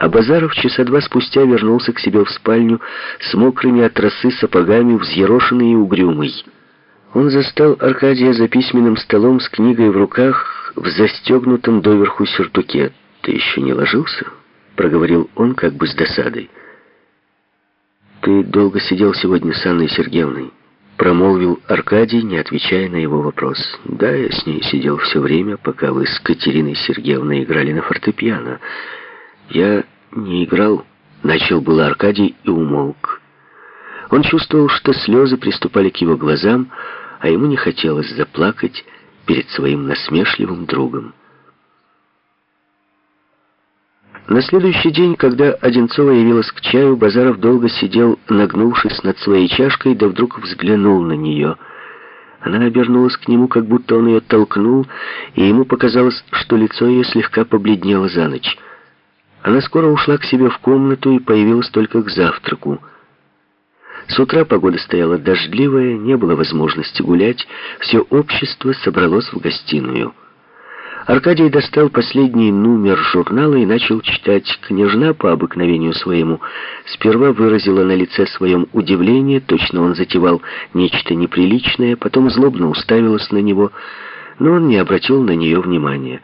А Базаров часа два спустя вернулся к себе в спальню с мокрыми от росы сапогами, взъерошенный и угрюмый. Он застал Аркадия за письменным столом с книгой в руках в застегнутом доверху сюртуке. «Ты еще не ложился?» — проговорил он как бы с досадой. «Ты долго сидел сегодня с Анной Сергеевной?» — промолвил Аркадий, не отвечая на его вопрос. «Да, я с ней сидел все время, пока вы с Катериной Сергеевной играли на фортепиано. Я не играл», — начал было Аркадий и умолк. Он чувствовал, что слезы приступали к его глазам, а ему не хотелось заплакать перед своим насмешливым другом. На следующий день, когда Одинцова явилась к чаю, Базаров долго сидел, нагнувшись над своей чашкой, да вдруг взглянул на нее. Она обернулась к нему, как будто он ее толкнул, и ему показалось, что лицо ее слегка побледнело за ночь. Она скоро ушла к себе в комнату и появилась только к завтраку. С утра погода стояла дождливая, не было возможности гулять, все общество собралось в гостиную. Аркадий достал последний номер журнала и начал читать. Княжна, по обыкновению своему, сперва выразила на лице своем удивление, точно он затевал нечто неприличное, потом злобно уставилась на него, но он не обратил на нее внимания.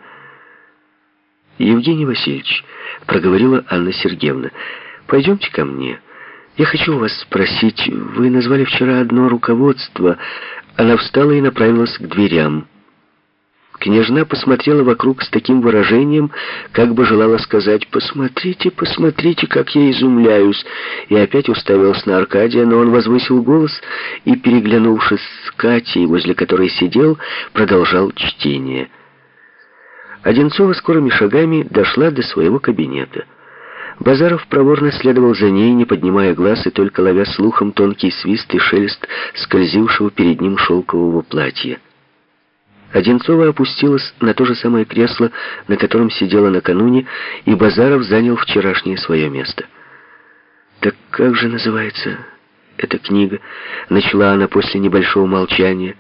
«Евгений Васильевич», — проговорила Анна Сергеевна, — «пойдемте ко мне. Я хочу вас спросить, вы назвали вчера одно руководство». Она встала и направилась к дверям. Княжна посмотрела вокруг с таким выражением, как бы желала сказать: «Посмотрите, посмотрите, как я изумляюсь», и опять уставилась на Аркадия, но он возвысил голос и, переглянувшись с Катей, возле которой сидел, продолжал чтение. Одинцова скорыми шагами дошла до своего кабинета. Базаров проворно следовал за ней, не поднимая глаз и только ловя слухом тонкий свист и шелест скользившего перед ним шелкового платья. Одинцова опустилась на то же самое кресло, на котором сидела накануне, и Базаров занял вчерашнее свое место. «Так как же называется эта книга?» — начала она после небольшого молчания.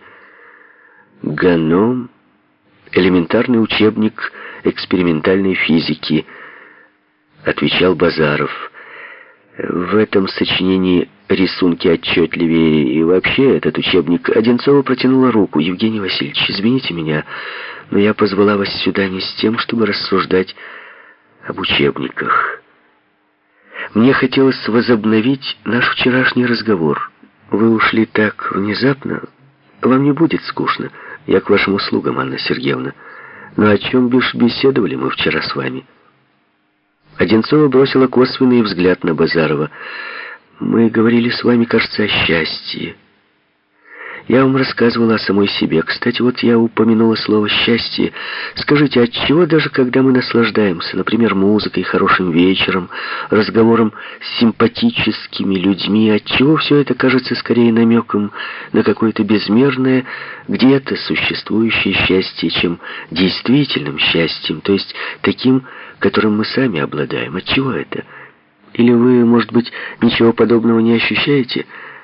«Ганом. Элементарный учебник экспериментальной физики», — отвечал Базаров. «В этом сочинении рисунки отчетливее, и вообще этот учебник...» Одинцова протянула руку. «Евгений Васильевич, извините меня, но я позвала вас сюда не с тем, чтобы рассуждать об учебниках. Мне хотелось возобновить наш вчерашний разговор. Вы ушли так внезапно. Вам не будет скучно. Я к вашим услугам, Анна Сергеевна. Но о чем бишь беседовали мы вчера с вами?» Одинцова бросила косвенный взгляд на Базарова. «Мы говорили с вами, кажется, о счастье. Я вам рассказывала о самой себе. Кстати, вот я упомянула слово «счастье». Скажите, отчего даже когда мы наслаждаемся, например, музыкой, хорошим вечером, разговором с симпатическими людьми, отчего все это кажется скорее намеком на какое-то безмерное, где-то существующее счастье, чем действительным счастьем, то есть таким, которым мы сами обладаем? Отчего это? Или вы, может быть, ничего подобного не ощущаете?»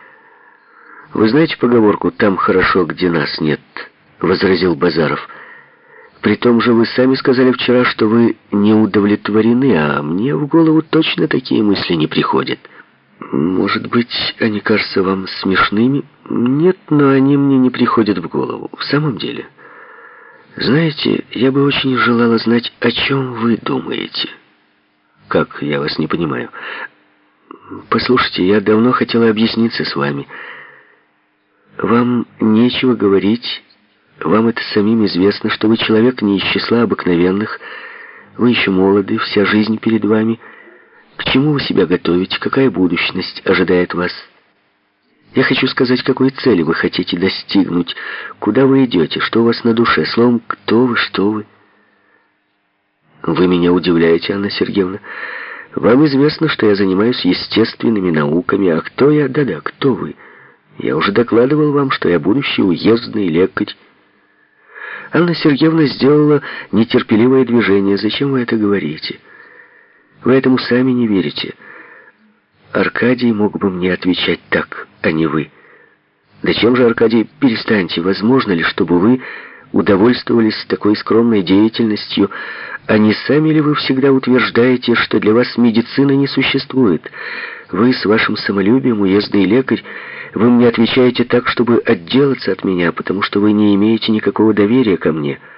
«Вы знаете поговорку «там хорошо, где нас нет», — возразил Базаров. «При том же вы сами сказали вчера, что вы не удовлетворены, а мне в голову точно такие мысли не приходят». «Может быть, они кажутся вам смешными?» «Нет, но они мне не приходят в голову. В самом деле. Знаете, я бы очень желала знать, о чем вы думаете». «Как? Я вас не понимаю». «Послушайте, я давно хотела объясниться с вами. Вам нечего говорить, вам это самим известно, что вы человек не из числа обыкновенных, вы еще молоды, вся жизнь перед вами. К чему вы себя готовите, какая будущность ожидает вас? Я хочу сказать, какой цели вы хотите достигнуть, куда вы идете, что у вас на душе, словом, кто вы, что вы». «Вы меня удивляете, Анна Сергеевна. Вам известно, что я занимаюсь естественными науками, а кто я? Да-да, кто вы? Я уже докладывал вам, что я будущий уездный лекарь». Анна Сергеевна сделала нетерпеливое движение. «Зачем вы это говорите? Вы этому сами не верите. Аркадий мог бы мне отвечать так, а не вы». «Да чем же, Аркадий, перестаньте. Возможно ли, чтобы вы удовольствовались такой скромной деятельностью, а не сами ли вы всегда утверждаете, что для вас медицина не существует? Вы с вашим самолюбием, уездный лекарь, вы мне отвечаете так, чтобы отделаться от меня, потому что вы не имеете никакого доверия ко мне».